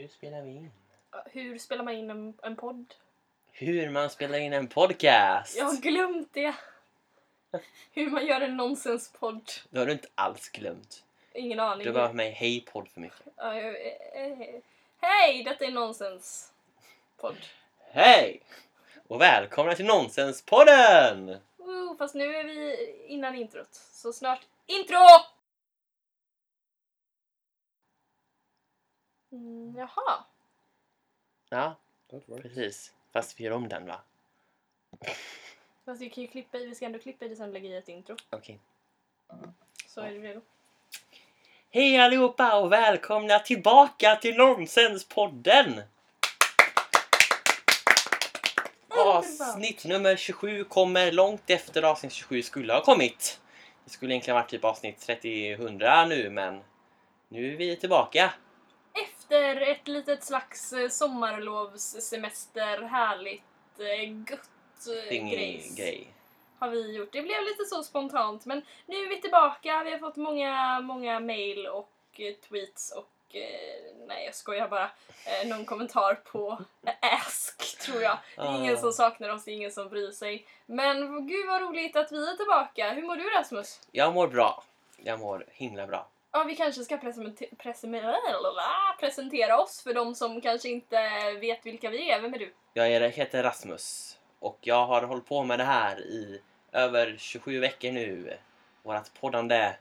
Nu spelar vi in. Hur spelar man in en podd? Hur man spelar in en podcast. Jag har glömt det. Hur man gör en nonsenspodd. Det har du inte alls glömt. Ingen aning. Du har bara med hej-podd för mycket. Hej, detta är nonsenspodd. Hej! Och välkomna till Nonsenspodden! Fast nu är vi innan introt. Så snart intro! Jaha. Ja, precis. Fast vi gör om den, va? Fast vi kan ju klippa i, vi ska ändå klippa i det sen och lägga i ett intro. Okej. Så är du redo? Hej allihopa och välkomna tillbaka till Nonsenspodden! Avsnitt nummer 27 kommer långt efter avsnitt 27 skulle ha kommit. Det skulle egentligen varit typ avsnitt 30-100 nu, men nu är vi tillbaka. Efter ett litet slags sommarlovssemester, härligt gött Grej. har vi gjort. Det blev lite så spontant, men nu är vi tillbaka. Vi har fått många mail och tweets och nej, jag skojar bara. Någon kommentar på Ask, tror jag. Det är ingen som saknar oss, det är ingen som bryr sig. Men gud vad roligt att vi är tillbaka. Hur mår du, Rasmus? Jag mår bra. Jag mår himla bra. Ja, vi kanske ska presentera oss för de som kanske inte vet vilka vi är. Vem är du? Jag heter Rasmus och jag har hållit på med det här i över 27 veckor nu. Vårat poddande.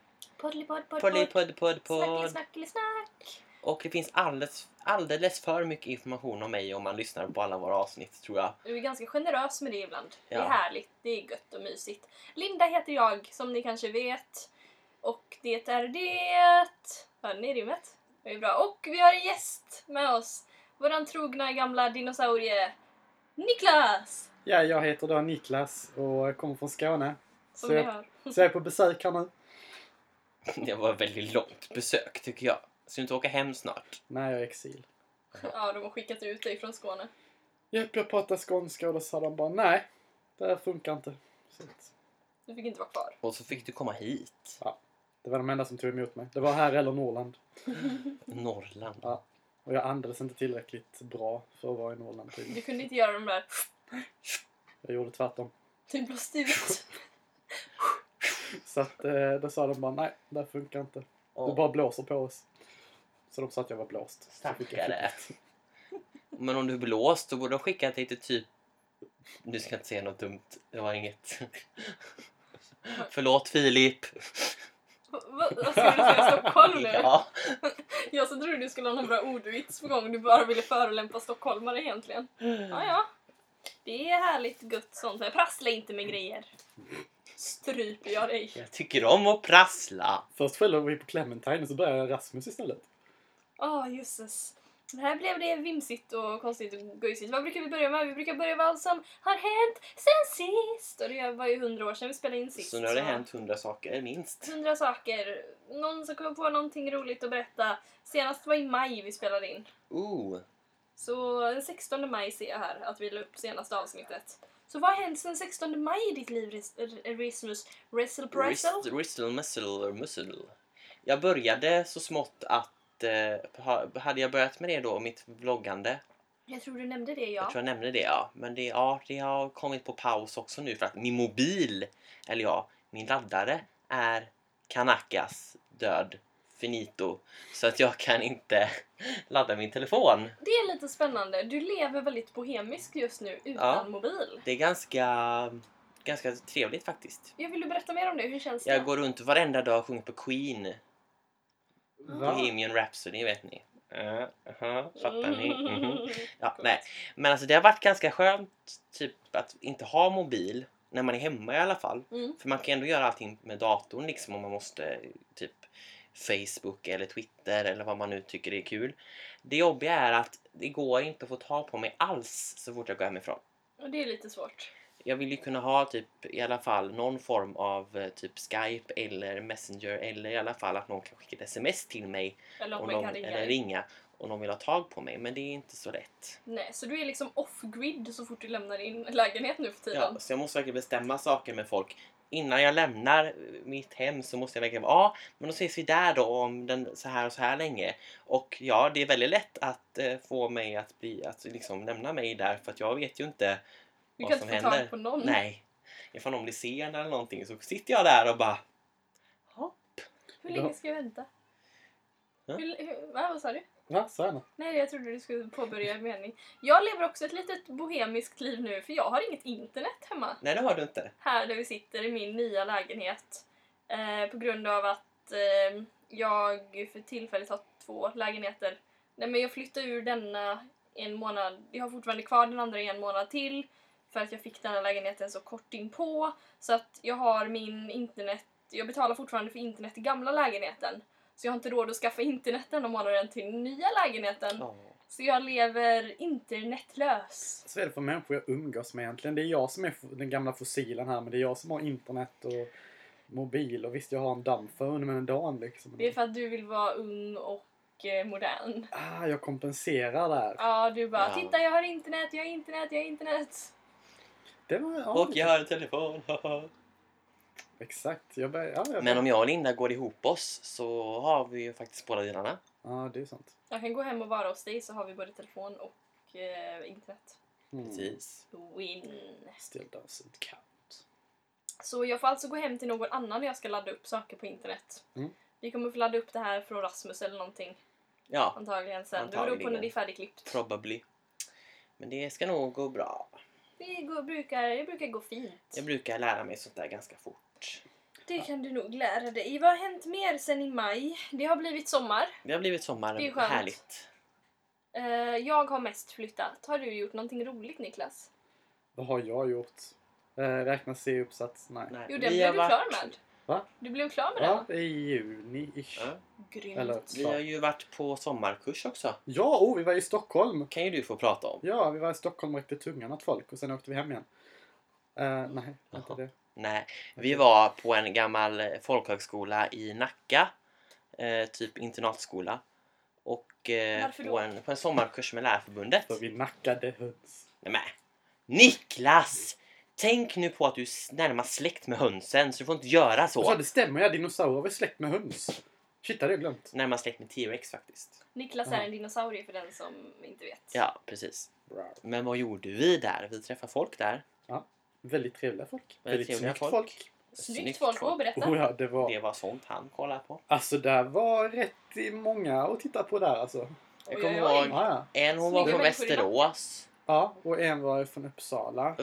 Podd. Snack. Och det finns alldeles för mycket information om mig om man lyssnar på alla våra avsnitt, tror jag. Du är ganska generös med det ibland. Ja. Det är härligt, det är gött och mysigt. Linda heter jag, som ni kanske vet. Och det är det. Hörde ni rimmet? Det är bra. Och vi har en gäst med oss. Våran trogna gamla dinosaurie, Niklas! Ja, jag heter då Niklas och kommer från Skåne. Som ni hör. Så jag är på besök här nu. Det var ett väldigt långt besök, tycker jag. Så du inte åka hem snart? Nej, jag är exil. Ja, de har skickat ut dig från Skåne. Jag pratar skånska och då sa de bara nej, det här funkar inte. Så Du fick inte vara kvar. Och så fick du komma hit. ja, det var de enda som tog emot mig. Det var här eller Norrland. Norrland. Ja, och jag andades inte tillräckligt bra för att vara i Norrland. Du kunde inte göra de där. Jag gjorde tvärtom. Du blåste ut. Så att då sa de bara nej, det här funkar inte. Oh. Du bara blåser på oss. Så de sa att jag var blåst. Så fick jag Stackare. Men om du är blåst, då borde de skicka dig till typ... Du ska inte säga något dumt. Det var inget. Förlåt, Filip. Vad ska du säga, Stockholm nu? Ja. Jag så trodde du skulle ha någon bra ordvits på gång. Du bara ville förolämpa stockholmare egentligen. Ja. Det är härligt gött sånt. Jag prasslar inte med grejer. Stryper jag dig. Jag tycker om att prassla. Först skällde vi på Clementine och så började Rasmus istället. Jösses. Här blev det vimsigt och konstigt och gojsigt. Vad brukar vi börja med? Vi brukar börja med vad som har hänt sen sist. Och det var ju 100 år sedan vi spelade in sist. Så nu har det hänt 100 saker, minst. 100 saker. Någon som kommer på någonting roligt att berätta. Senast var i maj vi spelade in. Så den 16 maj ser jag här att vi la upp senaste avsnittet. Så vad har hänt sen 16 maj i ditt liv, Rasmus? Muscle. Jag började så smått att... hade jag börjat med det då, mitt vloggande? Jag tror du nämnde det, ja. Jag tror jag nämnde det, ja. Men det har kommit på paus också nu för att min mobil, eller ja, min laddare är Kanakas död. Finito. Så att jag kan inte ladda min telefon. Det är lite spännande. Du lever väldigt bohemiskt just nu utan mobil. Det är ganska trevligt faktiskt. Jag vill du berätta mer om det? Hur känns det? Jag går runt varenda dag och sjunger på Queen. Va? Bohemian Rhapsody, vet ni. Fattar ni? Ja, nej. Men alltså det har varit ganska skönt typ att inte ha mobil när man är hemma i alla fall. För man kan ändå göra allting med datorn liksom om man måste typ Facebook eller Twitter eller vad man nu tycker är kul. Det jobbiga är att det går inte att få ta på mig alls så fort jag går hemifrån. Och det är lite svårt. Jag vill ju kunna ha typ i alla fall någon form av typ Skype eller Messenger eller i alla fall att någon kan skicka ett sms till mig eller ringa och någon vill ha tag på mig, men det är inte så lätt. Nej, så du är liksom off-grid så fort du lämnar din lägenhet nu för tiden. Ja, så jag måste verkligen bestämma saker med folk innan jag lämnar mitt hem så måste jag verkligen vara, men då ses vi där då om den så här och så här länge. Och ja, det är väldigt lätt att få mig att liksom lämna mig där, för att jag vet ju inte vad som händer. Du kan inte få tag på någon. Nej. Ifall någon blir sen eller någonting så sitter jag där och bara hopp. Hur länge ska jag vänta? Ja. Vad sa du? Ja, så är det. Nej, jag trodde du skulle påbörja en mening. Jag lever också ett litet bohemiskt liv nu, för jag har inget internet hemma. Nej, det har du inte. Här där vi sitter i min nya lägenhet. På grund av att jag för tillfället har 2 lägenheter. Nej, men jag flyttade ur denna en månad. Jag har fortfarande kvar den andra i en månad till. För att jag fick denna lägenheten så kort inpå. Så att jag har min internet. Jag betalar fortfarande för internet i gamla lägenheten. Så jag har inte råd att skaffa internet den månaden till den nya lägenheten. Oh. Så jag lever internetlös. Så är det för människor jag umgås med egentligen. Det är jag som är den gamla fossilen här. Men det är jag som har internet och mobil. Och visst, jag har en dammphone med en dag liksom. Det är för att du vill vara ung och modern. Jag kompenserar där. Ja, du bara, titta jag har internet, jag har internet, jag har internet. Det var, och jag har en telefon. Exakt. Men om jag och Linda går ihop oss så har vi ju faktiskt båda delarna. Ja, det är sant. Jag kan gå hem och vara hos dig så har vi både telefon och internet. Precis. Win. Still doesn't count. Så jag får alltså gå hem till någon annan när jag ska ladda upp saker på internet. Vi kommer få ladda upp det här från Rasmus eller någonting. Ja. Antagligen sen. Det beror på när det är färdigklippt. Probably. Men det ska nog gå bra. Det brukar gå fint. Jag brukar lära mig sånt där ganska fort. Det kan du nog lära dig. Vad har hänt mer sen i maj? Det har blivit sommar. Det har blivit sommar. Det är skönt. Härligt. Jag har mest flyttat. Har du gjort någonting roligt, Niklas? Vad har jag gjort? Räkna C-uppsats? Nej. Jo, den blev du klar med. Va? Du blev klar med den? Ja, i juni-ish. Ja. Grymt. Eller, vi har ju varit på sommarkurs också. Ja, vi var i Stockholm. Kan ju du få prata om. Ja, vi var i Stockholm och räckte tungan åt folk. Och sen åkte vi hem igen. Nej, inte det. Nej, vi var på en gammal folkhögskola i Nacka. Typ internatskola. Och på en sommarkurs med Lärarförbundet. För vi nackade höns. Nej, men Niklas! Tänk nu på att du är närmast släkt med hönsen, så du får inte göra så. Ja, det stämmer. Jag dinosaurer är släkt med höns. Shit, det har jag glömt. Närmast släkt med T-Rex faktiskt. Niklas är en dinosaurie för den som inte vet. Ja, precis. Men vad gjorde vi där? Vi träffade folk där. Ja, väldigt trevliga folk. Väldigt trevliga folk. Snyggt folk, berätta. Ja, det var sånt han kollade på. Alltså, det var rätt många att titta på där alltså. Jag kommer ihåg en hon var från Västerås. Ja, och en var från Uppsala.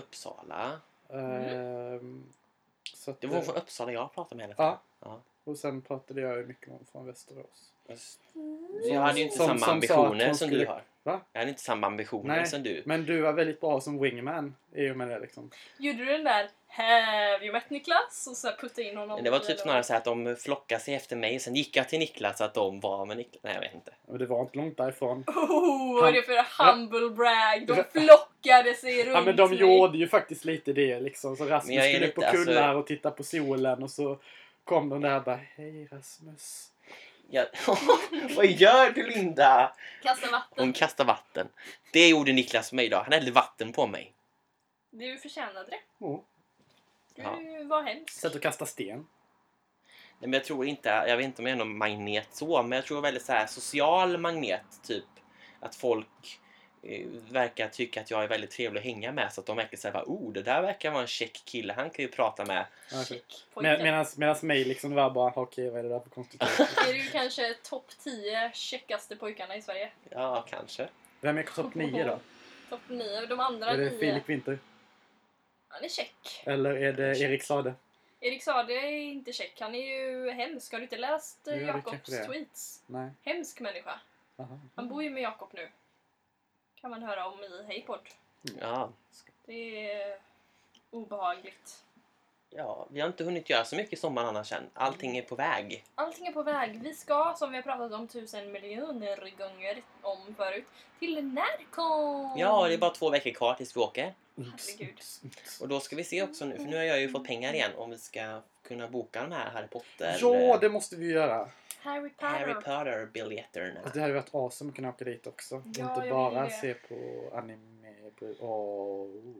Så det var från Uppsala jag pratade med henne. Ja. Och sen pratade jag mycket om från Västerås. Så jag hade ju inte samma ambitioner som du har. Va? Jag hade inte samma ambitioner som du. Men du var väldigt bra som wingman i och med det liksom. Gjorde du den där have you met Niklas? Och så putta in honom. Det var typ snarare så att de flockade sig efter mig. Sen gick jag till Niklas så att de var med Niklas. Nej, jag vet inte. Men det var inte långt därifrån. Vad är det för humble brag? De flockade sig runt. Ja, men de gjorde ju faktiskt lite det liksom. Så Rasmus skulle lite, på kullar och titta på solen. Och så kom de där och bara, hej Rasmus. Ja. Vad gör du, Linda? Kasta vatten. Hon kastar vatten. Det gjorde Niklas med mig idag. Han hällde vatten på mig. Du förtjänade det. Du var hemskt. Sätt att kasta sten. Nej, men jag tror inte, jag vet inte om jag är någon magnet så, men jag tror väldigt så här social magnet typ. Att folk verkar tycka att jag är väldigt trevlig att hänga med, så att de verkar säga det där verkar vara en check kille, han kan ju prata med. Medan mig liksom var bara, okej, vad är det där för konstigt? Är du kanske topp 10 checkaste pojkarna i Sverige? Ja, kanske. Vem är topp 9 då? Topp 9, de andra 9. Är det Filip Winter? Han är check. Eller är det Erik Sade? Erik Sade är inte check, han är ju hemsk. Har du inte läst Jakobs tweets? Nej. Hemsk människa. Aha. Han bor ju med Jakob nu. Kan man höra om i Hejpodd. Ja. Det är obehagligt. Ja, vi har inte hunnit göra så mycket i sommar annars än. Allting är på väg. Allting är på väg. Vi ska, som vi har pratat om 1000 miljoner gånger om förut, till Närcon. Ja, det är bara 2 veckor kvar tills vi åker. Herregud. Och då ska vi se också nu, för nu har jag ju fått pengar igen om vi ska kunna boka de här Harry Potter. Ja, det måste vi göra. Harry Potter-biljetterna. Alltså, det hade varit awesome att kunna åka dit också. Ja, inte bara se på anime.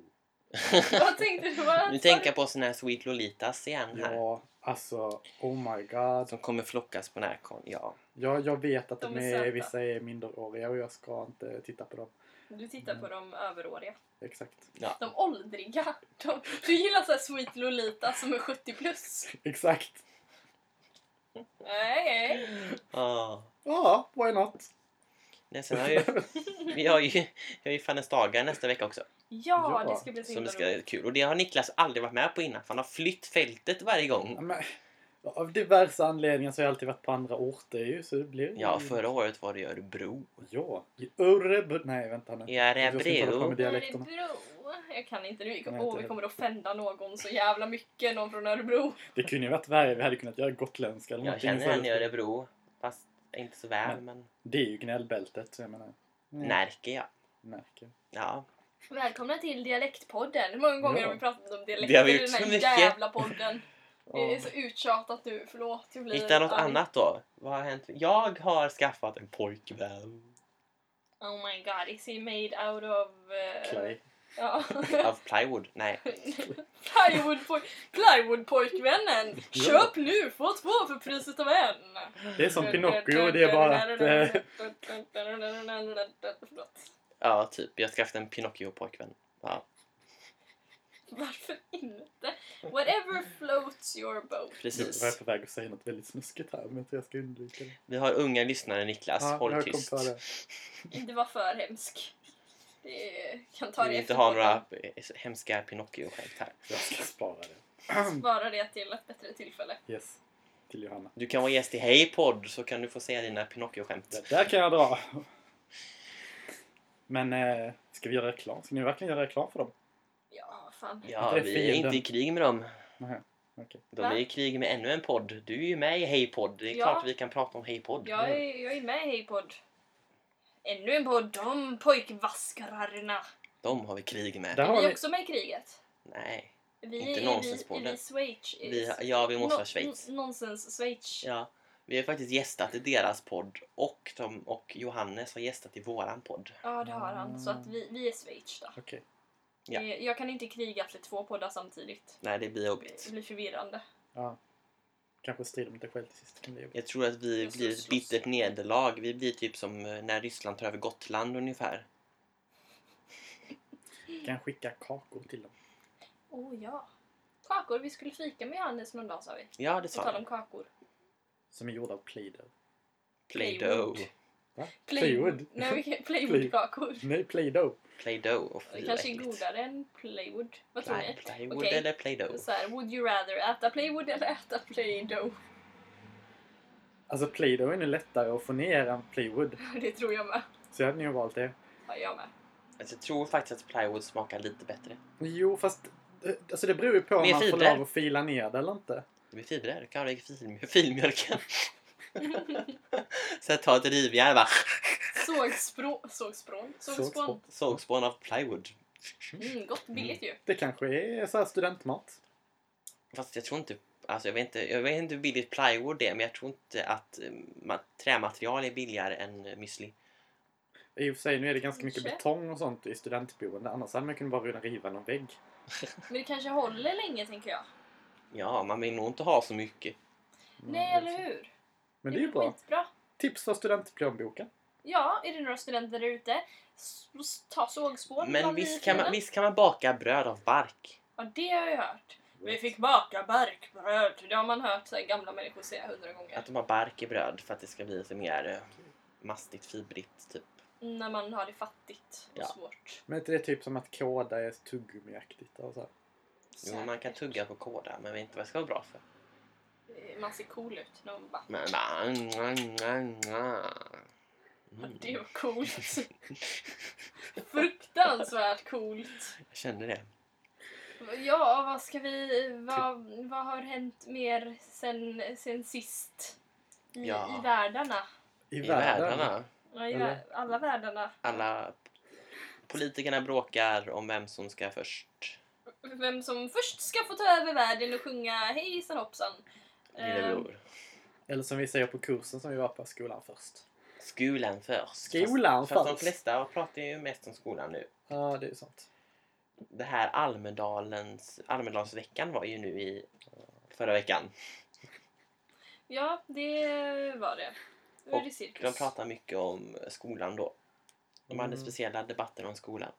Vad tänkte du? Vad Nu tänker jag på såna här Sweet Lolitas igen här. Ja, alltså, oh my god. Som kommer flockas på Närcon, ja. Jag vet att De de är söta. vissa är minderåriga och jag ska inte titta på dem. Du tittar på de överåriga. Exakt. Ja. De åldriga. Du gillar så här Sweet Lolita som är 70 plus. Exakt. Nej. Ah. Ja, why not? Nej, sen vi har ju Fannes dagar nästa vecka också. Ja, Ja, det ska bli så Som himla ska roligt. kul. Och det har Niklas aldrig varit med på innan. För han har flytt fältet varje Ja, gång. men, av diverse anledningar så har jag alltid varit på andra orter ju. Så det blir... Ja, förra året var det i Örebro. Ja, i Örebro. Nej, vänta nu. I Jag ska inte hålla på Örebro. med dialekterna. Örebro. Jag kan inte nu. Nej, Vi inte kommer att offenda någon så jävla mycket. Någon från Örebro. Det kunde ju varit värre. Vi hade kunnat göra gotländska eller Jag någonting känner en i istället. Örebro. Fast inte så väl, men... Det är ju gnällbältet, så jag menar. Närke, ja. Märker. Ja. Välkomna till Dialektpodden. Hur många gånger Ja. har vi pratat om dialekter Det har vi i gjort den så här mycket. jävla podden? Det är Ja. så uttjatat nu. Förlåt. Jag blir Hitta något arg. annat då. Vad har hänt? Jag har skaffat en pojkvän. Oh my god, is he made out of... Clay. Ja. Av plywood. Nej. Plywoodpojkvännen! Ja. Köp nu, få 2 för priset av en! Det är som Pinocchio, det är bara att... Förlåt. Ja, typ. Jag har skaffat en Pinocchio-pojkvän. Ja, Varför inte? Whatever floats your boat. Jag var precis. på väg att säga något väldigt snuskigt här, men jag tror jag ska undvika det. Vi har unga lyssnare, Niklas. Ja, Håll jag kom tyst. på det. Inte vara för hemsk. Det kan ta Vi det vill inte efter ha podden. några hemska Pinocchio-skämt här. Jag ska spara det. Spara det till ett bättre tillfälle. Yes. Till Johanna. Du kan vara gäst i Hej Podd så kan du få säga dina Pinocchio-skämt. Det där kan jag dra. Men ska vi göra reklam? Ska ni verkligen göra reklam för dem? Ja, fan. Ja, Det är vi är fel, inte den. i krig med dem. Nej, okej. De Va? är i krig med ännu en podd. Du är ju med i Hej Podd. Det är Ja. klart vi kan prata om Hej Podd. Jag är med i Hej Podd. Ännu en podd om pojkvaskararna. De har vi krig med. Där Är har vi ni... också med i kriget? Nej. Vi Inte är nonsenspodden. vi Schweiz. Vi måste vara Schweiz. Nonsens Schweiz. Ja. Vi har faktiskt gästat i deras podd. Och Johannes har gästat i våran podd. Ja, det har han. Så att vi är Schweiz då. Okej. Ja. Jag kan inte kriga för 2 poddar samtidigt. Nej, det blir jobbigt. Det blir förvirrande. Ja. Kanske strider mot dig själv till sist. Kan det bli. Jag tror att vi Jag blir ett slåss. bittert nederlag. Vi blir typ som när Ryssland tar över Gotland ungefär. Kan skicka kakor till dem. Ja. Kakor. Vi skulle fika med Johannes någon dag, sa vi. Ja, det På sa tal de. om kakor. Som är gjorda av Play-Doh. Play-Doh. Va? Playwood. Nej, Playwood-kakor. Nej, Play-Doh. Play-Doh. Och Det kanske är godare än Playwood. Vad tror ni? Plywood Okej. eller Play-Doh? Så här, would you rather äta Playwood eller äta Play-Doh? Alltså Play-Doh är nu lättare att få ner än Playwood. Det tror jag med. Så jag hade nog valt det. Ja, jag med. Alltså, jag tror faktiskt att plywood smakar lite bättre. Jo, fast alltså det beror ju på om Mer man får fibrer. lov att fila ner det eller inte. Det blir fibrer. Kan du lägga filmjölken? Så jag tar ett rivjärn bara. Sågspån. Sågspån av plywood. Gott, billigt ju. Det kanske är så här studentmat. Fast jag tror inte... Alltså jag vet inte hur billigt plywood är. Men jag tror inte att trämaterial är billigare än müsli. I och för sig, nu är det ganska mycket Kanske. betong och sånt i studentboende. Annars hade man kunnat bara kunna riva någon vägg. Men det kanske håller länge, tänker jag. Ja, man vill nog inte ha så mycket. Nej, eller hur? Men det är ju bra. Skitbra. Tips för studentplånboken. Ja, är det några studenter där ute? Ta sågspån. Men bland visst fina. kan man baka bröd av bark. Ja, det har jag hört. Vi fick baka barkbröd. Det har man hört så här, gamla människor säga 100 gånger. Att de har bark i bröd för att det ska bli lite mer mastigt, fibrigt typ. När man har det fattigt och Ja. svårt. Men inte det är typ som att koda är tuggummiaktigt och så här. Jo, man kan tugga på kåda, men vet inte vad det ska vara bra för. Man ser cool ut när man bara... Men Det var coolt. Fruktansvärt coolt. jag känner det. Ja, vad ska vi... Vad har hänt mer sen sist? I världarna. I världarna. Ja, Eller? alla världarna. Alla politikerna bråkar om vem som ska först. Vem som först ska få ta över världen och sjunga hejsan hoppsan. Lillebror. Eller som vi säger på kursen som vi var på, skolan först. Skolan först. Skolan fast de först. flesta pratar ju mest om skolan nu. Ja, det är sant. Det här Almedalsveckan var ju nu i förra veckan. Ja, det var det. Det var det cirkus. De pratade mycket om skolan då. De hade speciella debatter om skolan.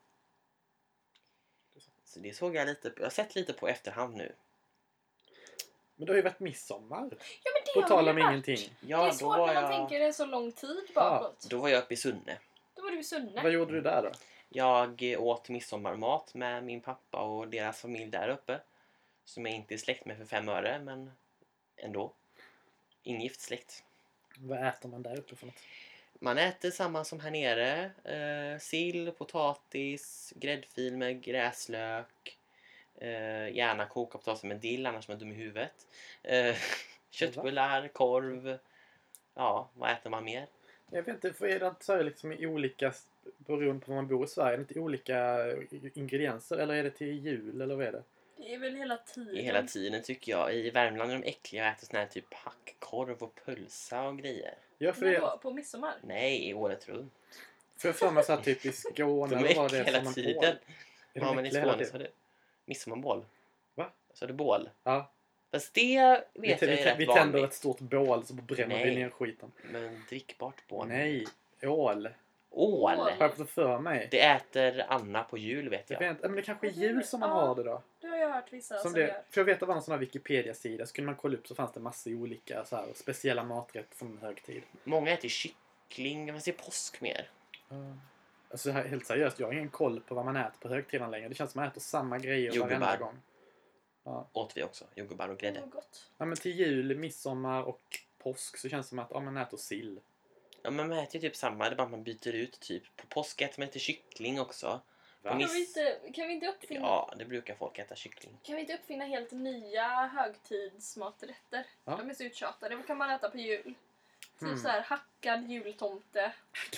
Så det såg jag lite på. Jag har sett lite på efterhand nu. Men det har ju varit midsommar. Ja, men det På har tal det om varit. ingenting. Ja, Det är då svårt var när man jag... tänker det så lång tid bakåt. Då var jag uppe i Sunne. Då var du i Sunne. Vad gjorde du där då? Jag åt midsommarmat med min pappa och deras familj där uppe. Som jag inte är släkt med för 5 öre, men ändå. Ingift släkt. Vad äter man där uppe för något? Man äter samma som här nere. Sill, potatis, gräddfil med gräslök. Gärna koka potatis med dill, annars är man dum i huvudet. Köttbullar, korv. Ja, vad äter man mer? Jag vet inte, för är det inte så här liksom i olika, beroende på var man bor i Sverige, är det inte olika ingredienser? Eller är det till jul, eller vad är det? Det är väl hela tiden. Hela tiden tycker jag. I Värmland är de äckliga och äter sån här typ hackkorv och pölsa och grejer. Ja, för Men det, då, på midsommar? Nej, i året runt. för jag får mig så här typ i Skåne, De är eller var äckliga det hela som en tiden. bål? Är Ja, de men i äckliga hela Skåne så är tiden? det midsommarboll. Va? Så är det bål. Ja. Fast det vet jag är rätt Vi tänder vanligt. ett stort bål så bränner vi Nej. ner skiten. Men drickbart bål. Nej, ål. Ål! Har jag fått för mig? Det äter Anna på jul vet Jag jag. vet, men det kanske är Ja, jul som man ja. har det då. Det har jag hört vissa som Som gör. det, för jag vet att det var en sån här Wikipedia-sida, så kunde man kolla upp så fanns det massor olika så här, speciella maträtter från högtid. Många äter kyckling, fast det är påsk mer. Alltså helt seriöst, jag har ingen koll på vad man äter på högtiden längre. Det känns som att man äter samma grejer Jordgubbar. varenda gång. Ja. Åt vi också, jordgubbar och Det grädde. var gott. Ja, men till jul, midsommar och påsk så känns det som att man äter sill. Ja, men man äter ju typ samma, det är bara att man byter ut typ. På påsk äter man lite kyckling också. Va? På Kan vi inte uppfinna... Ja, det brukar folk äta kyckling. Kan vi inte uppfinna helt nya högtidsmaträtter? Ja. De är så uttjatade. Vad kan man äta på jul? Typ så Mm. här hackad jultomte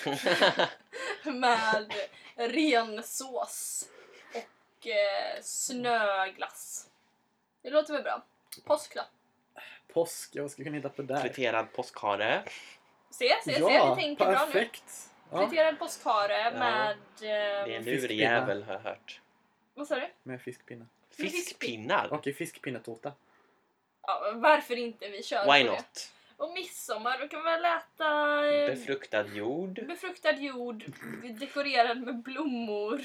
med ren sås och snöglass. Det låter väl bra. Påsk då? Påsk, jag ska kunna hitta på där. Friterad påskhare. Se, vi tänker bra nu. perfekt. Ja, Friterad påskhare med... Det är en Fiskpinnar. lurjävel har jag hört. Vad sa du? med fiskpinne. Fiskpinnar? Och i fiskpinnetårta. Ja, varför inte? Vi kör Why på not? det. Och midsommar, då kan man väl äta Befruktad jord. befruktad jord, dekorerad med blommor,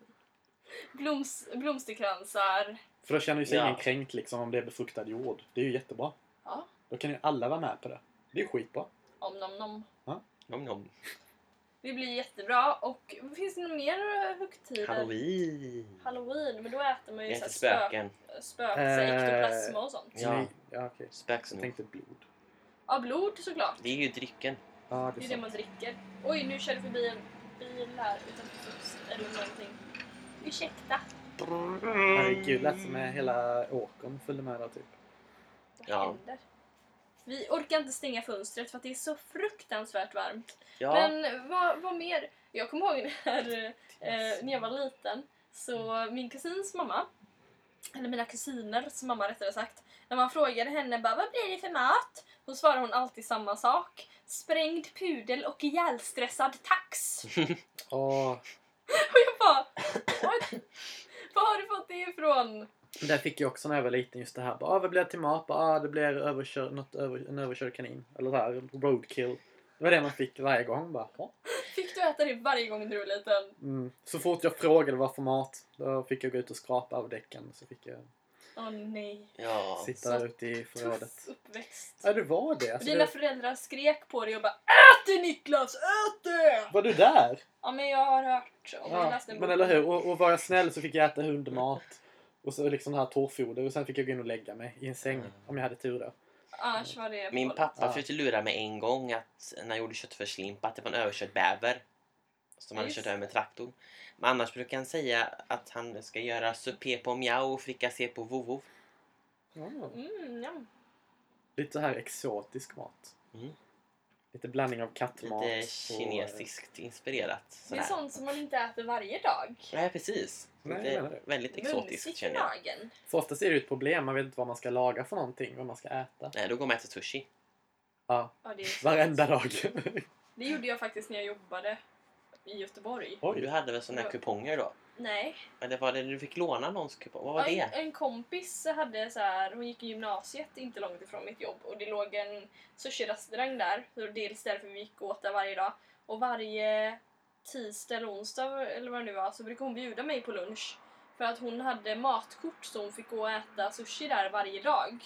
blomsterkransar. För då känner ju sig Ja. ingen kränkt liksom om det är befruktad jord. Det är ju jättebra. Ja, Då kan ju alla vara med på det. Det är ju skitbra. om nom nom. Nom nom. Det blir jättebra. Och finns det några mer högtider? Halloween, men då äter man ju Det så heter här spöken. spöksekt och plasma och sånt. Ja. Ja, okej. Jag Spöksnor. tänkte blod. Ja, blod såklart. Det är ju drycken. Ja, Det det är är det sant. man dricker. Oj, nu kör det förbi en bil här utanför huset eller någonting. Ursäkta. Herregud, lät som med hela åkern följde med där typ. Vad Ja. händer? Vi orkar inte stänga fönstret för att det är så fruktansvärt varmt. Ja. Men vad mer? Jag kommer ihåg när jag var liten. Så min kusins mamma, eller mina kusiners mamma rättare sagt, när man frågade henne bara, vad blir det för mat? Då svarade hon alltid samma sak. Sprängd pudel och ihjälstressad tax. Åh, Och jag bara, vad har du fått det ifrån? där fick jag också när jag var liten just det här. Bara, vad blir det till mat? Bara, det blir en överkörd kanin. Eller så här, roadkill. Det var det man fick varje gång. Bara, "Ja." Fick du äta det varje gång du var liten? Så fort jag frågade vad för mat, då fick jag gå ut och skrapa av däcken. Så fick jag Åh nej. Ja. sitta Så där ute i förrådet. Tuff uppväxt. Ja, det var det. Och Alltså, dina det föräldrar skrek på dig och bara, ät det Niklas, ät det! var du där? Ja, men jag har hört om jag Ja, läste en men bok. eller hur? Och var jag snäll så fick jag äta hundmat. Och så liksom det här torrfoder. Och sen fick jag gå in och lägga mig i en säng. Om jag hade tur då. Annars var det Min på- pappa Ja. försökte lura mig en gång att när jag gjorde köttfärslimpa att det var en överkörd bäver. Som han hade Just. kört över med traktorn. Men annars brukar han säga att han ska göra supé på mjau och frikassé på vovo. Ja. Lite så här exotisk mat. Mm. Lite blandning av kattmat. Lite och- kinesiskt inspirerat. Det är Sådär. sånt som man inte äter varje dag. Nej, precis. Nej, jag Lite menar det. väldigt exotiskt Mumsigt i känner jag. magen. För oftast är det ju ett problem. Man vet inte vad man ska laga för någonting. Vad man ska äta. Nej, då går man och äter sushi. Ja, Ja, det är varenda dag. Det gjorde jag faktiskt när jag jobbade i Göteborg. Oj, du hade väl såna här kuponger då? Nej. Eller var det du fick låna någons kupong? Vad var det? En kompis hade så här, hon gick i gymnasiet inte långt ifrån mitt jobb och det låg en sushi-restaurang där. Så dels därför vi gick åt där varje dag. Och varje tisdag eller onsdag eller vad det nu var så brukade hon bjuda mig på lunch. För att hon hade matkort så hon fick gå och äta sushi där varje dag.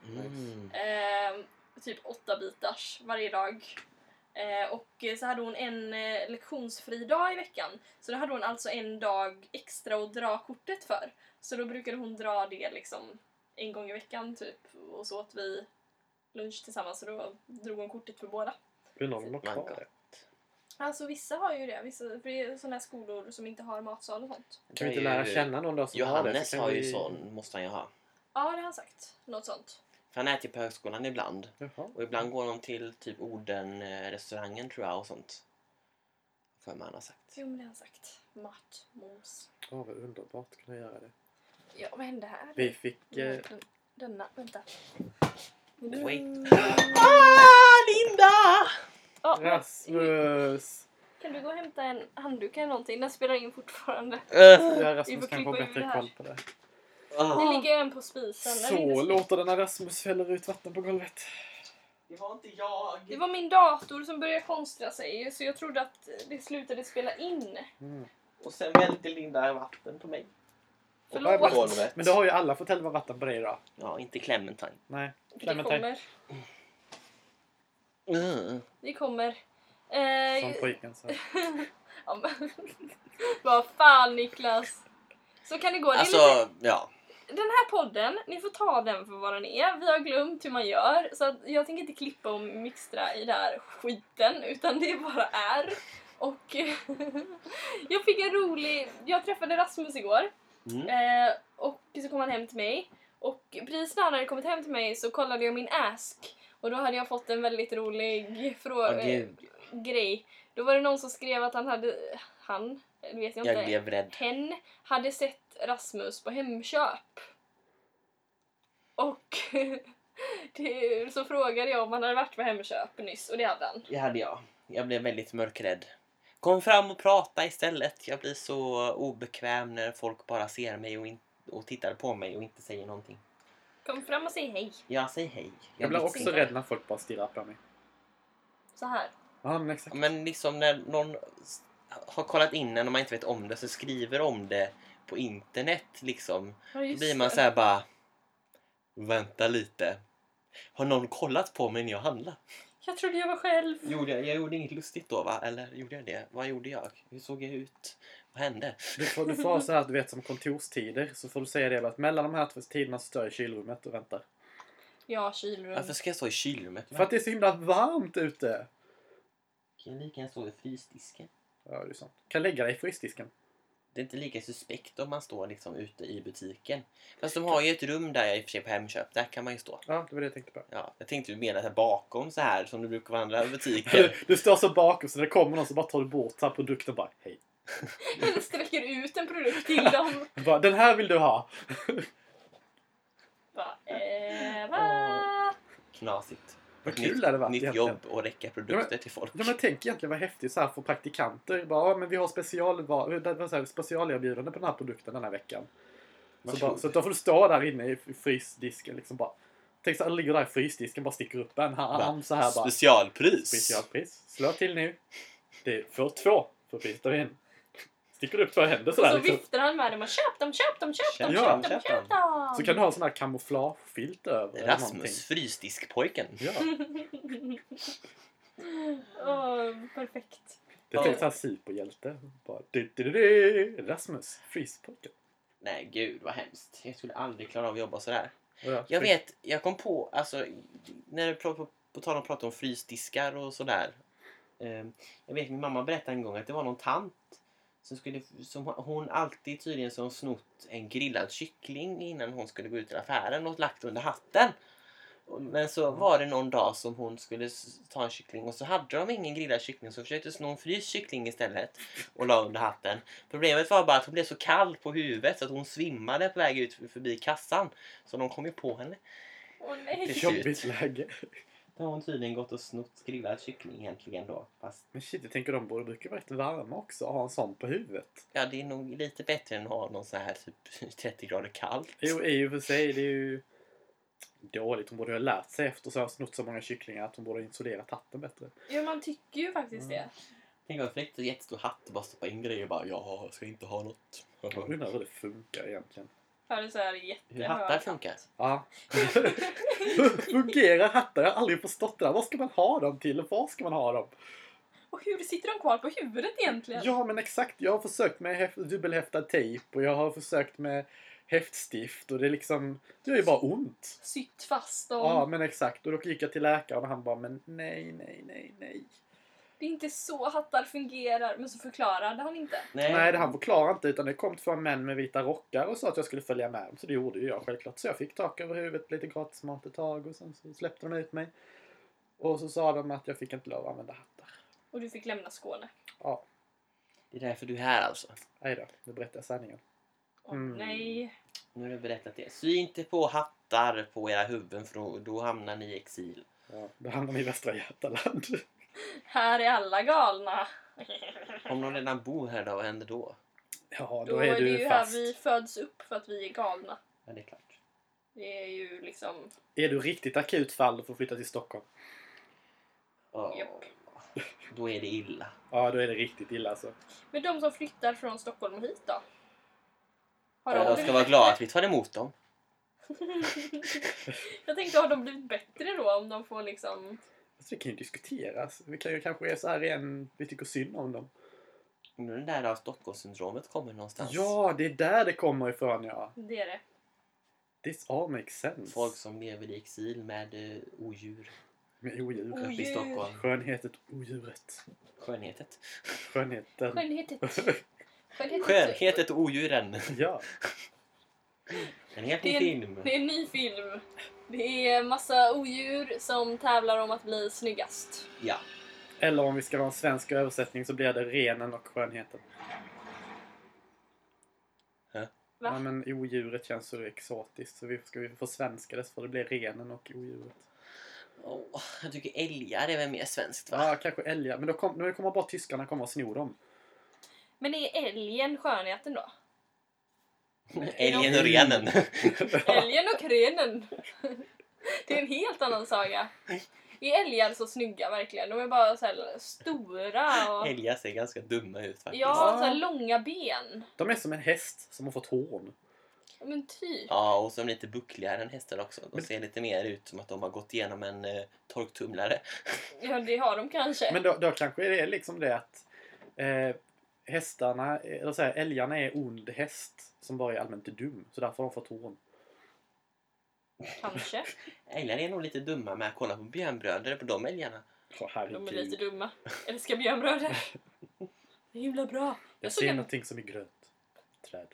Typ 8 bitars varje dag. Och så hade hon en lektionsfri dag i veckan. Så då hade hon alltså en dag extra att dra kortet för. Så då brukade hon dra det liksom en gång i veckan typ. Och så åt vi lunch tillsammans så då drog hon kortet för båda. Undrar om de har kvar det. Alltså vissa har ju det. För det är sådana här skolor som inte har matsal och sånt. Kan vi inte lära känna någon då som Johannes har det? har ju sån, måste han ju ha. Ja, det har han sagt. Något sånt. För han äter på högskolan ibland. Jaha. Och ibland går de till typ Oden-restaurangen tror jag och sånt. För man har sagt. Jo, men det har han sagt. Mat, moms. Vad underbart att kunna göra det. Ja, vad hände här? Vi fick... Denna, vänta. Wait. Linda! Rasmus! Kan du gå och hämta en handduk eller någonting? Den spelar in fortfarande. Ja, Rasmus får kan få klippa ur bättre det här. koll på det. Det ligger en på spisen. Så låter det när Rasmus fäller ut vatten på golvet. Det var inte jag. Det var min dator som började konstra sig. Så jag trodde att det slutade spela in. Och sen välte Linda vatten på mig. Förlåt. Men då har ju alla fått hälla vatten på dig då. Ja, inte Clementine. Nej, Det kommer. Det kommer. Som pojken så. Ja, men- Vad fan Niklas. Så kan det gå. Det är Alltså, ja. Den här podden, ni får ta den för vad den är. Vi har glömt hur man gör. Så att jag tänker inte klippa och mixtra i den här skiten. Utan det bara är. Och jag fick en rolig... Jag träffade Rasmus igår. Och så kom han hem till mig. Och precis när han hade kommit hem till mig så kollade jag min ask. Och då hade jag fått en väldigt rolig grej. Då var det någon som skrev att han, det vet jag inte. Jag blev rädd. Hen hade sett Rasmus på Hemköp. Och så frågade jag om han hade varit på Hemköp nyss. Och det hade han. Det hade jag. Jag blev väldigt mörkrädd. Kom fram och prata istället. Jag blir så obekväm när folk bara ser mig och tittar på mig och inte säger någonting. Kom fram och säg hej. Ja, säg hej. Jag blir också rädd när folk bara stirrar på mig. Så här. Ja, men exakt. Men liksom när någon har kollat in en och man inte vet om det så skriver om det på internet liksom. Ja, Då just blir man det. så här bara... Vänta lite. Har någon kollat på mig när jag handlar? Jag trodde jag var själv. Jag gjorde inget lustigt då va? Eller gjorde jag det? Vad gjorde jag? Hur såg jag ut? Vad hände? Du får ha så här att du vet som kontorstider. Så får du säga det att mellan de här två tiderna så står jag i kylrummet och väntar. Ja, kylrum. Varför ska jag stå i kylrummet? För att det är så himla varmt ute. Kan jag lika gärna stå i frysdisken? Ja, det är sant. Kan lägga dig i frysdisken. Det är inte lika suspekt om man står liksom ute i butiken. Fast de har ju ett rum där jag i och för sig på Hemköp. Där kan man ju stå. Ja, det var det jag tänkte på. Ja, jag tänkte ju mena här bakom så här som du brukar vara andra butiker. Du står så bakom så det kommer någon så bara tar du bort så här produkten bara hej. Jag sträcker ut en produkt till dem. Bara, den här vill du ha. Va? Knasigt. Vad kul det hade varit Nytt egentligen. jobb och räcka produkter till folk. Ja, men tänk egentligen vad häftigt så här för praktikanter. Bara, ja, men vi har specialerbjudande på den här produkten den här veckan. Så då får du stå där inne i frysdisken liksom bara. Tänk så här, ligger där i frysdisken bara sticker upp en hand så här bara. Specialpris. Slå till nu. Det får 2 för priset av en. Sticker upp 2 händer Och sådär så liksom. viftar han med dem och köp dem. Köp dem. Så kan du ha en sån här kamouflagefilt över. eller någonting. Rasmus, frysdiskpojken. Ja. Perfekt. Det är så här superhjälte. Bara, Rasmus, fryspojken. Nej, gud vad hemskt. Jag skulle aldrig klara av att jobba sådär. Ja, Jag vet, jag kom på, alltså, när du på tal om att prata om frysdiskar och sådär. Jag vet, min mamma berättade en gång att det var någon tant som hon alltid tydligen som snott en grillad kyckling innan hon skulle gå ut till affären och lagt under hatten. Men så var det någon dag som hon skulle ta en kyckling och så hade de ingen grillad kyckling så försökte sno en fryst kyckling istället och la under hatten. Problemet var bara att hon blev så kall på huvudet så att hon svimmade på väg ut förbi kassan. Så de kom ju på henne. Åh nej. Till Jobbigt läge. Då har hon tydligen gått och snott skruvad kyckling egentligen då. Fast... Men shit, jag tänker de brukar vara rätt varma också och ha en sån på huvudet. Ja, det är nog lite bättre än att ha någon sån här typ 30 grader kallt. Jo, i och för sig, det är ju dåligt. Hon borde ha lärt sig efter så har snott så många kycklingar att hon borde ha isolerat hatten bättre. Jo, man tycker ju faktiskt det. Tänk om fläkta en jättestor hatt och bara stoppa in grejer och bara jag ska inte ha något. Jag undrar hur det funkar egentligen. Har det så här Hur hattar funkar? Ja. Hur fungerar hattar? Jag har aldrig förstått det där. Vad ska man ha dem till och var ska man ha dem? Och hur sitter de kvar på huvudet egentligen? Ja, men exakt. Jag har försökt med dubbelhäftad tejp och jag har försökt med häftstift och det är liksom, det är ju bara ont. Sytt fast dem. Ja, men exakt. Och då gick jag till läkaren och han bara, men nej. Det är inte så hattar fungerar. Men så förklarade han inte. Nej, det han förklarade inte utan det kom 2 män med vita rockar och sa att jag skulle följa med dem. Så det gjorde ju jag självklart. Så jag fick tak över huvudet, lite gratis mat ett tag och sen så släppte de ut mig. Och så sa de att jag fick inte lov att använda hattar. Och du fick lämna Skåne. Ja. Det är därför du är här alltså. Nej då, nu berättar jag sanningen. Nej. Nu har du berättat det. Sy inte på hattar på era huvuden för då hamnar ni i exil. Ja, då hamnar ni i Västra Götaland. Här är alla galna. Om någon redan bor här då, vad händer då? Ja, Då då är det du ju fast. här vi föds upp för att vi är galna. Ja, det är klart. Det är ju liksom... Är du riktigt akut fall och får flytta till Stockholm? Ja, Japp. då är det illa. Ja, då är det riktigt illa alltså. Men de som flyttar från Stockholm hit då? Har Jag blivit ska vara bättre? glad att vi tar emot dem. Jag tänkte, har de blivit bättre då om de får liksom... Alltså, det kan ju diskuteras. Vi kan ju kanske är så här igen, vi tycker synd om dem. Nu den där av Stockholmssyndromet kommer någonstans. Ja, det är där det kommer ifrån, ja. Det är det. This all makes sense. Folk som lever i exil med odjur. Med odjur. Odjur. Uppe i Stockholm. Skönhetet, odjuret. Skönhetet. Skönheten. Skönhetet och odjuren. Ja. En helt ny film. Det är en ny film. Det är massa odjur som tävlar om att bli snyggast. Ja. Eller om vi ska ha en svensk översättning så blir det renen och skönheten. Va? Ja, men odjuret känns så exotiskt så vi ska få svenska det så får det bli renen och odjuret. Jag tycker älgar är väl mer svenskt va? Ja, kanske älgar. Men då nu kommer bara tyskarna komma och sno dem. Men är älgen skönheten då? Älgen och renen. Älgen och renen. Det är en helt annan saga. Är älgar så snygga verkligen? De är bara så här stora och... Älgar ser ganska dumma ut faktiskt. Ja, så här långa ben. De är som en häst som har fått horn. Men typ. Ja, och som lite buckligare än hästar också. De ser lite mer ut som att de har gått igenom en torktumlare. Ja, det har de kanske. Men då kanske det är liksom det att hästarna, eller så här, älgarna är ond häst som bara är allmänt dum. Så därför har de fått horn. Kanske. Älgar är nog lite dumma med att kolla på björnbröder på de älgarna. De är lite dumma. Älskar björnbröder. Det är himla bra. Jag såg ser en... någonting som är grönt. Träd.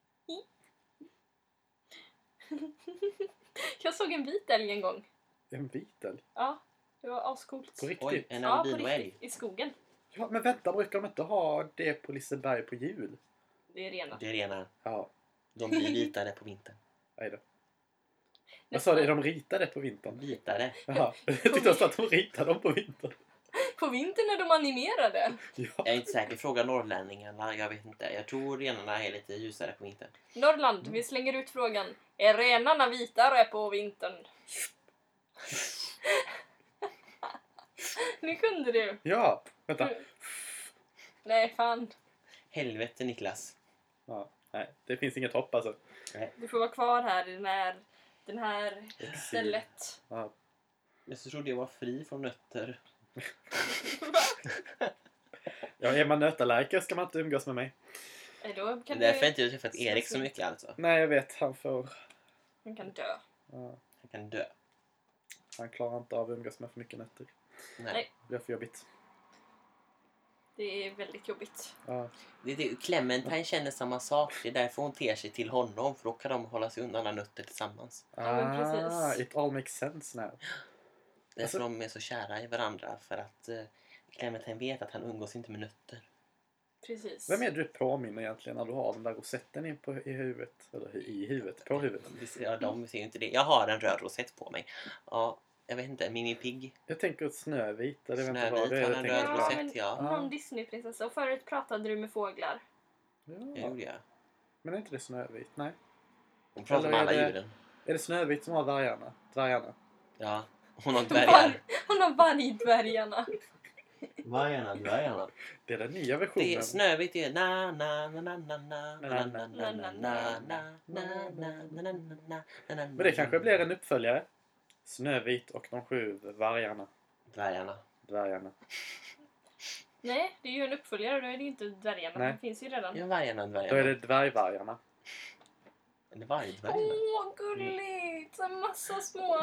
Jag såg en vit älg en gång. En vit älg? Ja, det var ascoolt. På riktigt? Oj, en Ja, på albinoälg. riktigt. I skogen. Ja, men vänta, brukar de inte ha det på Liseberg på jul? Det är rena. Det är rena. Ja, De blir vitare på vintern. nej då. Jag sa det, är de ritade på vintern? Vitare. Jaha, jag tyckte jag sa att de ritade dem på vintern. På vintern är de animerade. Ja. Jag är inte säker. Fråga norrlänningarna. Jag vet inte. Jag tror renarna är lite ljusare på vintern. Norrland, vi slänger ut frågan. Är renarna vitare på vintern? Nu kunde du. Ja, vänta. Nej, fan. Helvete Niklas. Ja, nej, det finns inget hopp alltså. Du får vara kvar här i den här stället. Ja. Jag så trodde jag var fri från nötter. Ja, är man nötallergiker ska man inte umgås med mig. Då Det är kan därför du... jag inte har träffat Erik så mycket alltså. Nej, jag vet. Han kan dö. ja, Han kan dö. han klarar inte av att umgås med för mycket nötter. Nej. Det blir för jobbigt. Det är väldigt jobbigt. Ja. Clementine känner samma sak. Det är därför hon ter sig till honom. För då kan de hålla sig undan alla nötter tillsammans. Ja, men precis. It all makes sense now. Därför de är så kära i varandra. För att Clementine vet att han umgås inte med nötter. Precis. Vem är du påminner egentligen när du har den där rosetten i huvudet? Eller i huvudet, på huvudet? Ja, de ser ju inte det. Jag har en röd rosett på mig. Ja, jag vet inte, Mini Pigg. Jag tänker Snövit. Eller vet inte vad Snövit det är har jag en tänker röd på. rosett, ja. Någon Disneyprinsessa. Och förut pratade du med fåglar. Det Ja. gjorde jag. Men är inte det Snövit? Nej. Hon pratar med Eller alla är det- djuren. Är det Snövit som har dvärgarna? Ja, hon har dvärgar. Hon har vargdvärgarna. Dvärgarna. Det är den nya versionen. Det är Snövit, det är na na na na na na na na na na na na na na. Men det kanske blir en uppföljare. Snövit och de 7 vargarna. Dvärgarna. Nej, det är ju en uppföljare. Då är det ju inte dvärgarna. Nej. De finns ju redan. Ja, vargarna. Då är det dvärgvargarna. Eller vargdvärgarna. Åh, gulligt! Så massa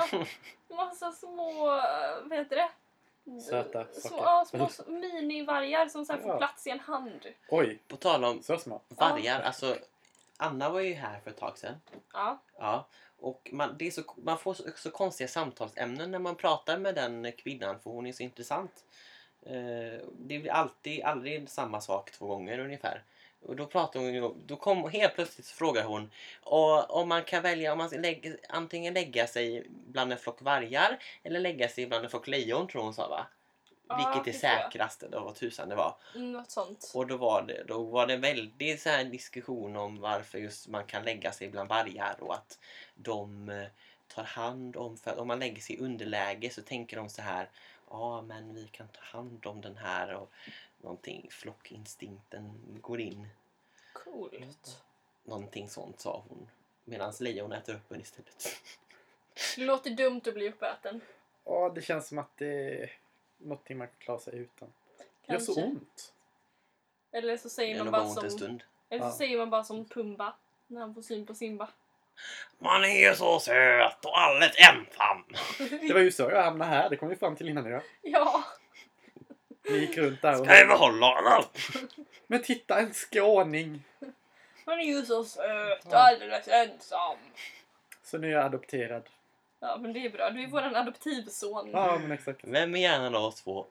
små, vad heter det? Söta saker. Ja, små minivargar som sen får Ja. plats i en hand. Oj, På tal om så små. vargar, alltså Anna var ju här för ett tag sedan. Ja. Ja, och man får så konstiga samtalsämnen när man pratar med den kvinnan, för hon är så intressant. Det blir aldrig samma sak 2 gånger ungefär. Och då pratar hon, då kom helt plötsligt så frågar hon om man kan välja om man ska antingen lägga sig bland en flock vargar eller lägga sig bland en flock lejon, tror hon sa, va? Ja, Vilket är det tror jag. säkrast, eller vad tusan det var. Något sånt. Och då var det en väldigt så här diskussion om varför just man kan lägga sig bland vargar och att de tar hand om, för om man lägger sig i underläge så tänker de så här, ja men vi kan ta hand om den här, och någonting, flockinstinkten går in. Coolt. Någonting sånt sa hon. Medan lejon äter upp en istället. Det låter dumt att bli uppäten. Ja, det känns som att det är någonting man kan klara sig utan. Det gör så Kanske. ont. Eller så säger Det man är bara nog ont en som... stund. Eller så Ja. säger man bara som Pumba. När han får syn på Simba. Man är ju så söt och alldeles ensam. Det var ju så jag hamnade här. Det kom vi fram till innan idag. Ja. Vi gick runt där och... Ska vi behålla honom? Men titta, en skåning! Han är ju så söt och Ja. alldeles ensam. Så nu är jag adopterad. Ja, men det är bra. Du är våran adoptivson. Ja, men exakt. Vem är hjärnan av oss 2?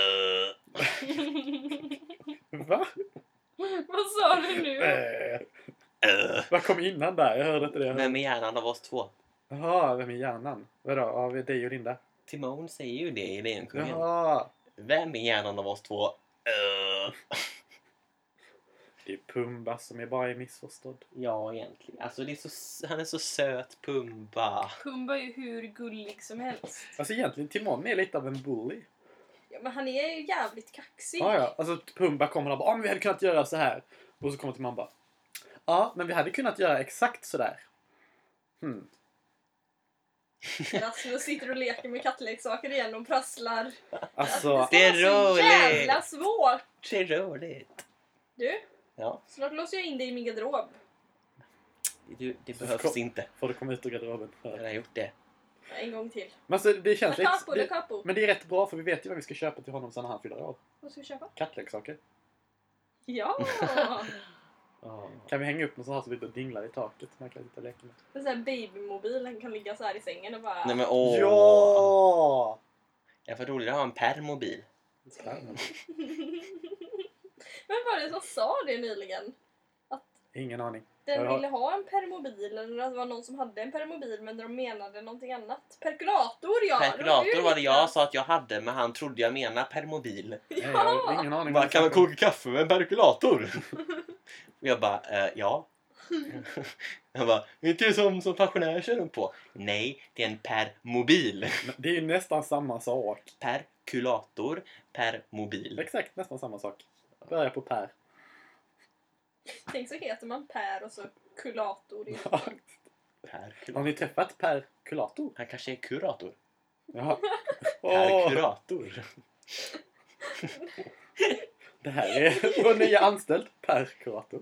Va? Vad sa du nu? Vad kom innan där? Jag hörde inte det. Vem är hjärnan av oss 2? Jaha, vem är hjärnan? Vadå? Av dig och Linda? Timon säger ju det i Lejonkungen. Jaha. Vem är hjärnan av oss 2? Det är Pumba som är bara missförstådd. Ja, egentligen. Alltså han är så söt, Pumba. Pumba är ju hur gullig som helst. Alltså egentligen Timon är lite av en bully. Ja, men han är ju jävligt kaxig. Ja. Alltså Pumba kommer och bara, men vi hade kunnat göra så här. Och så kommer Timon bara, ja, men vi hade kunnat göra exakt så där. Rasmus sitter och leker med kattleksaker igen och prasslar. Alltså, Det är Det var så roligt. jävla svårt. Det är roligt. Du, Ja, snart låser jag in dig i min garderob. det behövs inte. får du komma ut ur garderoben. Jag har gjort det. En gång till. Men alltså, det känns Da capo, da lite... capo. Men det är rätt bra för vi vet ju vad vi ska köpa till honom sen när han fyller år. Vad ska vi köpa? Kattleksaker. Ja! Kan vi hänga upp någon sån här så vi inte dinglar i taket? Man kan inte leka med. En sån här babymobil, den kan ligga så här i sängen och bara... Nej men åh. Ja! Jag får roligt att ha en permobil. Vem var det som sa det nyligen? Ingen aning. Den Jag har- ville ha en permobil, eller att det var någon som hade en permobil men de menade någonting annat. Perkulator, ja! Perkulator var det jag Niklas. sa att jag hade, men han trodde jag menade permobil. Nej, jag har ingen aning. Bara, kan man koka kaffe med en perkulator? Och jag bara, ja. Jag bara, inte det som pensionärer kör runt på? Nej, det är en permobil. Men det är ju nästan samma sak. Perkulator, permobil. Exakt, nästan samma sak. Börja på Per. Tänk så heter man Per och så kulator. Har Perkulator. ni träffat Per Kulator? Han kanske är kurator. Ja. Perkurator. Det här är vår nya anställd Per Kurator.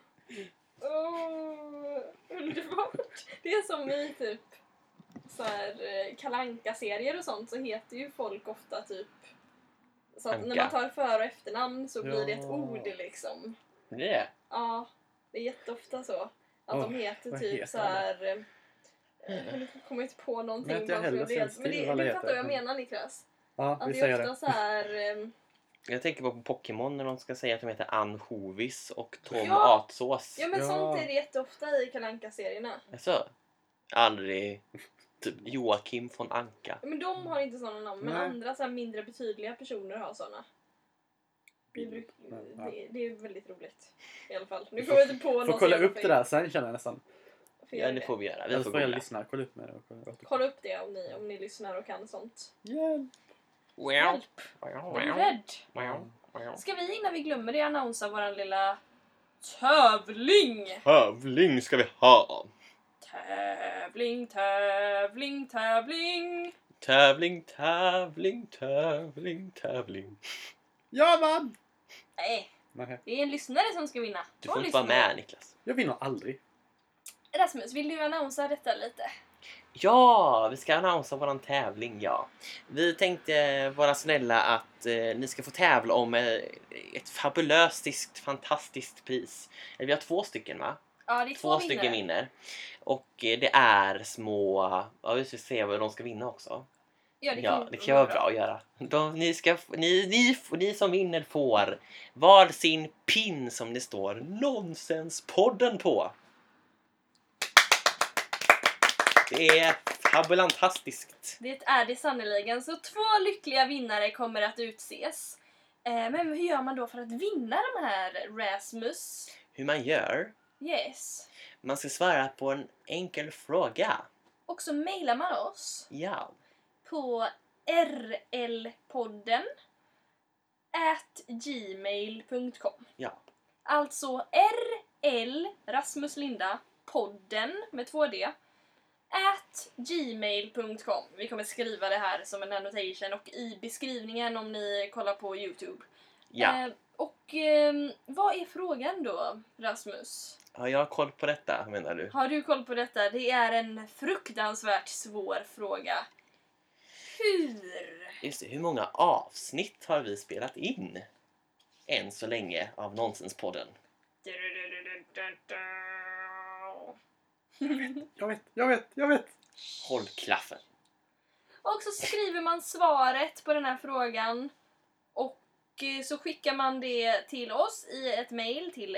Underbart! Det är som i typ så här Kalle Anka-serier och sånt, så heter ju folk ofta typ så att Anka. när man tar för- och efternamn så blir det ett Ja. ord liksom. Det är Ja, det är jätteofta så. Att de heter vad typ heter så här. Jag kommer inte på någonting. Vet jag varför heller, jag blev- sen Men skriv det, vad det du heter. fattar vad jag menar, Niklas. Ja, Att vi det säger är ofta det. så här. Jag tänker på Pokémon när de ska säga att de heter Anchovis och Tom Ja. Atsås. Ja, men Ja. sånt är det jätteofta i Kalle Anka-serierna. Alltså, aldrig Typ Joakim von Anka. Men de har inte sådana namn, men Nej. andra så här mindre betydliga personer har sådana. Det är väldigt roligt i alla fall. Nu får vi inte på någon Får kolla jävla upp det film. där sen känner jag nästan. Ja, det får vi göra. Vi Eller får får jag googla. lyssna. Kolla upp med det. Kolla upp det om ni lyssnar och kan sånt. Yeah. Hjälp! Är du rädd? Ska vi innan vi glömmer det annonsa våran lilla tävling? Tävling ska vi ha. Tävling. Tävling. Ja, man! Nej, Nej, det är en lyssnare som ska vinna. Du får inte vara med, Niklas. jag vinner aldrig. Rasmus, vill du annonsa detta lite? Ja, vi ska annonsa våran tävling, ja. Vi tänkte vara snälla att ni ska få tävla om ett fabulöst, fantastiskt pris. Vi har 2 stycken, va? Ja, det är 2 stycken vinner. Och det är små... Ja, vi ska se vad de ska vinna också. Ja, Det kan vara bra att göra. Ni som vinner får var sin pin som det står Nonsenspodden på. Det är fabulantastiskt. Det är det sannoliken. Så 2 lyckliga vinnare kommer att utses. Men hur gör man då för att vinna de här, Rasmus? Hur man gör? Yes. Man ska svara på en enkel fråga. Och så mejlar man oss Ja. på rlpodden@gmail.com. Ja. Alltså Rasmus Linda podden med 2D @gmail.com. Vi kommer skriva det här som en annotation och i beskrivningen om ni kollar på YouTube. Ja. Vad är frågan då, Rasmus? Har jag koll på detta, menar du? Har du koll på detta? Det är en fruktansvärt svår fråga. Just det, hur många avsnitt har vi spelat in än så länge av Nonsenspodden? Jag vet. Håll klaffen. Och så skriver man svaret på den här frågan och så skickar man det till oss i ett mejl till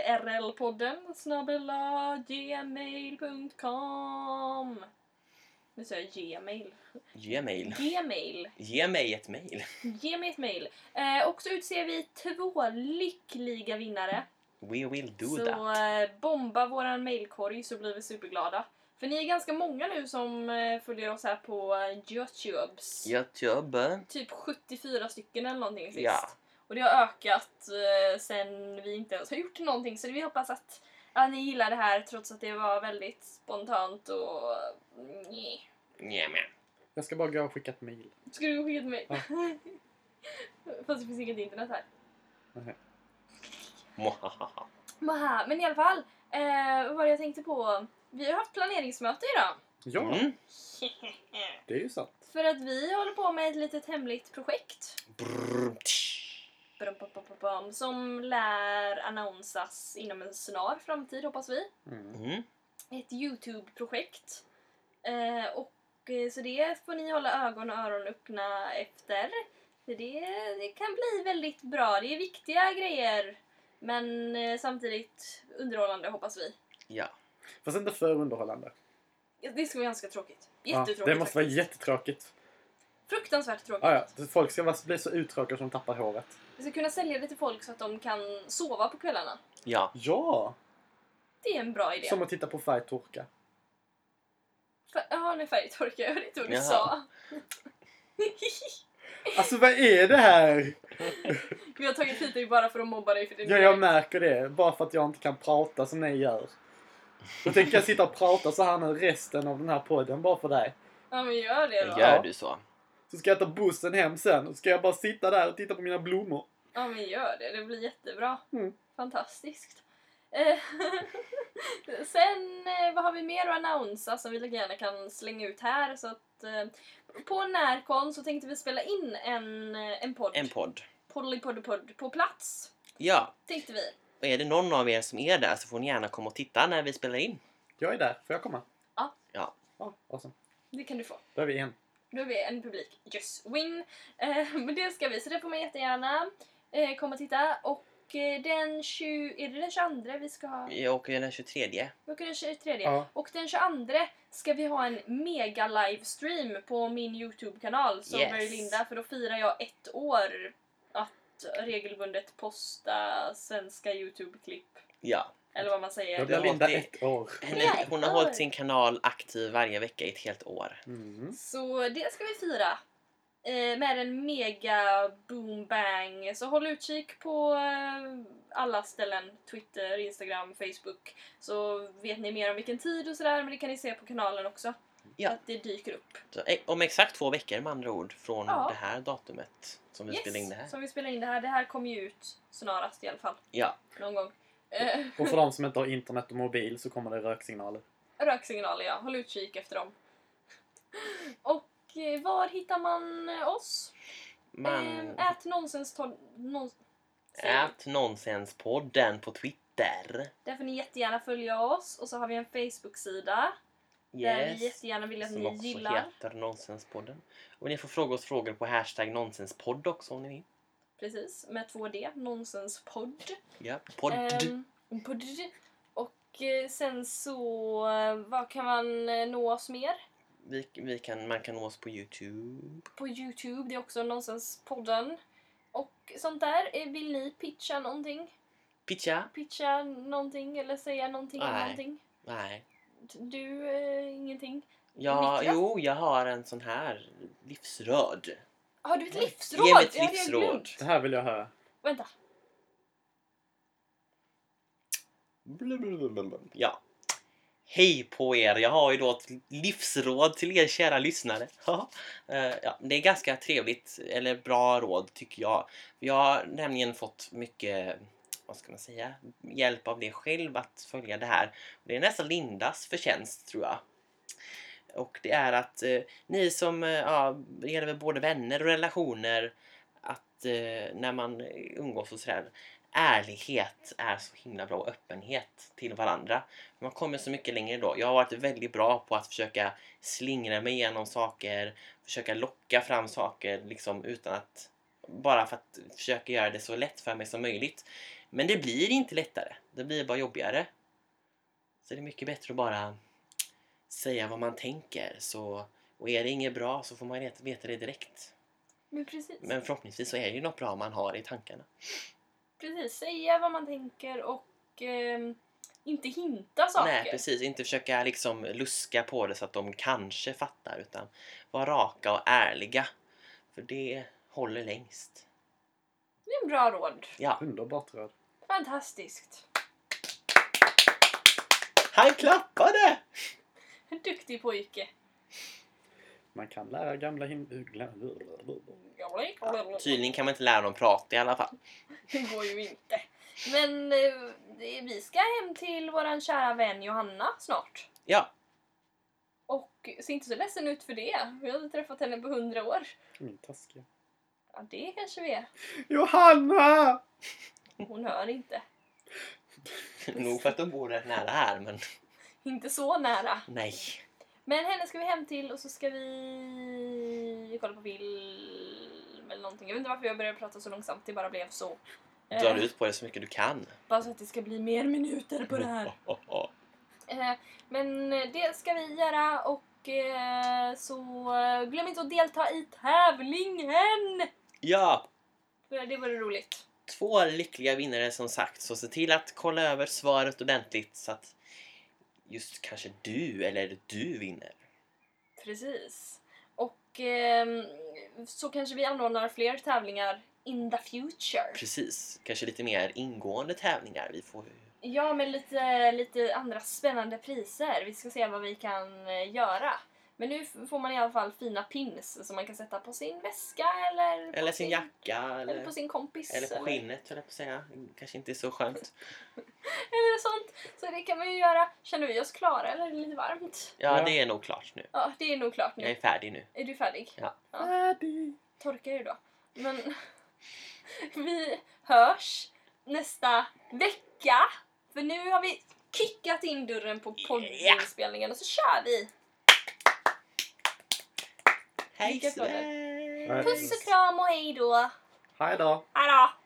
rlpodden@gmail.com. Nu säger jag Gmail. Gmail. Gmail. Ge mig ett mejl. Ge mig ett mejl. Och så utser vi 2 lyckliga vinnare. We will do Så that. bomba våran mailkorg så blir vi superglada. För ni är ganska många nu som följer oss här på YouTubes. YouTube. Typ 74 stycken eller någonting sist. Ja. Och det har ökat sen vi inte ens har gjort någonting. Så vi hoppas att ni gillar det här trots att det var väldigt spontant och... Ja, men. Jag ska bara gå och skicka ett mejl. Ska du skicka till mig? Ja. Fast det finns inget internet här. Nej. Mwahaha. Maha. Men i alla fall, vad var det jag tänkte på? Vi har haft planeringsmöte idag. Ja, Mm. det är ju sant. För att vi håller på med ett litet hemligt projekt. Brrr, tsch. Som lär annonsas inom en snar framtid, hoppas vi. Mm. Ett YouTube-projekt. Så det får ni hålla ögon och öron öppna efter. För det kan bli väldigt bra. Det är viktiga grejer. Men samtidigt underhållande, hoppas vi. Ja. Fast inte för underhållande. Det ska vara ganska tråkigt. Ja, Jättetråkigt. det måste vara faktiskt. jättetråkigt. Fruktansvärt tråkigt. Ja. Folk ska bli så uttråkade som de tappar håret. Vi ska kunna sälja det till folk så att de kan sova på kvällarna. Ja. Ja! Det är en bra idé. Som att titta på färg torka. Ja, nu färgtorkar jag. Det inte vad du Jaha. sa. Alltså vad är det här? Vi har tagit hit dig bara för att mobba dig för din Ja, jag märker det. Bara för att jag inte kan prata som ni gör. Då tänker jag sitta och prata så här nu resten av den här podden bara för dig. Ja, men gör det då. Gör du så? Så ska jag ta bussen hem sen och ska jag bara sitta där och titta på mina blommor. Ja, men gör det. Det blir jättebra. Mm. Fantastiskt. Sen, vad har vi mer att annonsa som vi lika gärna kan slänga ut här? Så att, på Närkon så tänkte vi spela in en podd. En podd. Podd på plats, Ja. tänkte vi. Och är det någon av er som är där så får ni gärna komma och titta när vi spelar in. Jag är där. Får jag komma? Ja. Ja. Ja, awesome. Det kan du få. Då är vi en. Då är vi en publik. Just win. Men det ska vi. Så det får man jättegärna komma och titta. Och den 20... Är det den 22 vi ska ha? Jag åker den 23. Vi åker den 23. Ja. Och den 22 ska vi ha en mega livestream på min YouTube-kanal. Så Yes. Very Linda. För då firar jag 1 år att regelbundet posta svenska YouTube-klipp. Ja. Eller vad man säger. Då blir har Linda hållit 1 år. Hon har hållit sin kanal aktiv varje vecka i ett helt år. Mm. Så det ska vi fira. Med en mega boom bang. Så håll utkik på alla ställen. Twitter, Instagram, Facebook. Så vet ni mer om vilken tid och sådär. Men det kan ni se på kanalen också. Ja. Att det dyker upp. Så, om exakt 2 veckor med andra ord från Ja. det här datumet som vi spelar in det här. Som vi spelar in det här. Det här kommer ju ut snarast i alla fall. Ja. Någon gång. Och för de som inte har internet och mobil så kommer det röksignaler. Röksignaler, ja. Håll utkik efter dem. Och var hittar man oss? Ät Nonsenspodden på Twitter. Där får ni jättegärna följa oss. Och så har vi en Facebook-sida. Där vi jättegärna vill att som ni också gillar. heter Nonsenspodden. Och ni får fråga oss frågor på hashtag nonsenspodd också om ni vill. Precis, med 2D. Nonsenspodd. Ja, podd. Podd. Och sen så, vad kan man nå oss mer? Man kan nå oss på YouTube. På YouTube, det är också Nonsenspodden. Och sånt där. Vill ni pitcha någonting? Pitcha någonting eller säga någonting om någonting? Nej. Du, ingenting? Ja, Niklas? jo, jag har en sån här livsråd. Har du ett livsråd? Ge mig ett Jag hade livsråd. glömt. Det här vill jag höra. Vänta. Ja. Hej på er! Jag har ju då ett livsråd till er kära lyssnare. Ja, det är ganska trevligt, eller bra råd tycker jag. Jag har nämligen fått mycket, vad ska man säga, hjälp av det själv att följa det här. Det är nästan Lindas förtjänst tror jag. Och det är att ni som, det gäller med både vänner och relationer, att när man umgås och sådär, ärlighet är så himla bra och öppenhet till varandra. Man kommer så mycket längre då. Jag har varit väldigt bra på att försöka slingra mig igenom saker, försöka locka fram saker liksom utan att, bara för att försöka göra det så lätt för mig som möjligt. Men det blir inte lättare. Det blir bara jobbigare. Så det är mycket bättre att bara säga vad man tänker. Och är det inget bra så får man veta det direkt. Men precis. Men förhoppningsvis så är det ju något bra man har i tankarna. Precis, säga vad man tänker och inte hinta saker. Nej, precis. Inte försöka liksom luska på det så att de kanske fattar, utan vara raka och ärliga. För det håller längst. Det är en bra råd. Ja. Underbart råd. Fantastiskt. Han klappade! En duktig pojke. Man kan lära gamla Tydligen kan man inte lära dem prata i alla fall. Det går ju inte. Men vi ska hem till våran kära vän Johanna snart. Ja. Och ser inte så ledsen ut för det. Vi har inte träffat henne på 100 år. Min taskiga. Ja, det kanske vi är. Johanna! Hon hör inte. Nog för att de bor rätt nära här, men Inte så nära. nej. Men henne ska vi hem till och så ska vi kolla på film eller någonting. Jag vet inte varför jag började prata så långsamt. Det bara blev så. Drar ut på det så mycket du kan. Bara så att det ska bli mer minuter på det här. Men det ska vi göra och så glöm inte att delta i tävlingen. Ja. För det vore roligt. 2 lyckliga vinnare som sagt. Så se till att kolla över svaret ordentligt så att just kanske du vinner. Precis. Och så kanske vi anordnar fler tävlingar in the future. Precis. Kanske lite mer ingående tävlingar. Vi får... Ja, med lite andra spännande priser. Vi ska se vad vi kan göra. Men nu får man i alla fall fina pins som man kan sätta på sin väska eller på sin jacka. Eller på sin kompis. Eller på skinnet, höll jag på att säga. Kanske inte är så skönt. Eller sånt. Så det kan man ju göra. Känner vi oss klara eller är det lite varmt? Ja, det är nog klart nu. Ja, det är nog klart nu. Jag är färdig nu. Är du färdig? Ja. Färdig. Torkar ju då. Men vi hörs nästa vecka. För nu har vi kickat in dörren på poddinspelningen och så kör vi. Hej så. Puss och kram och hej då. Hej då. Hej då.